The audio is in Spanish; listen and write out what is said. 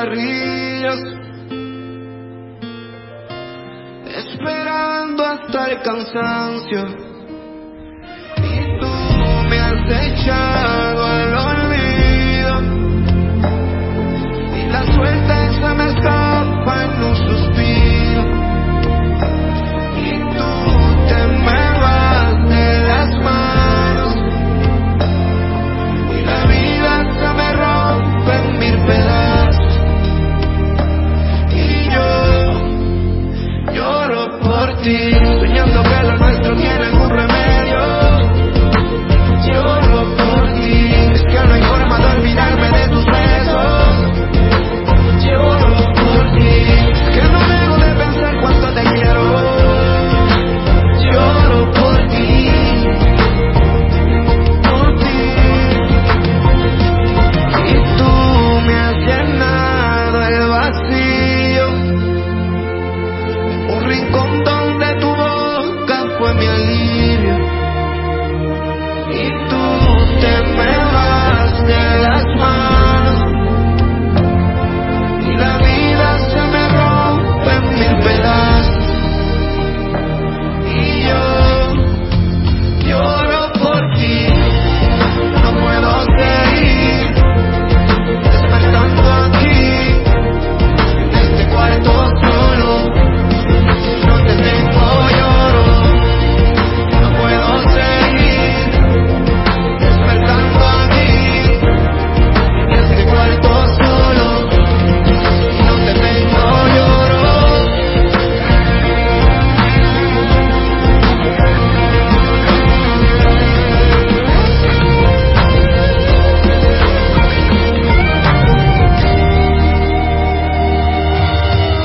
cigarrillos, esperando hasta el cansancio, y tú me has echado al olvido, y la suerte se me escapa en un suspiro, y tú te me vas de las manos, y la vida se me rompe en mil pedazos, y yo lloro por ti.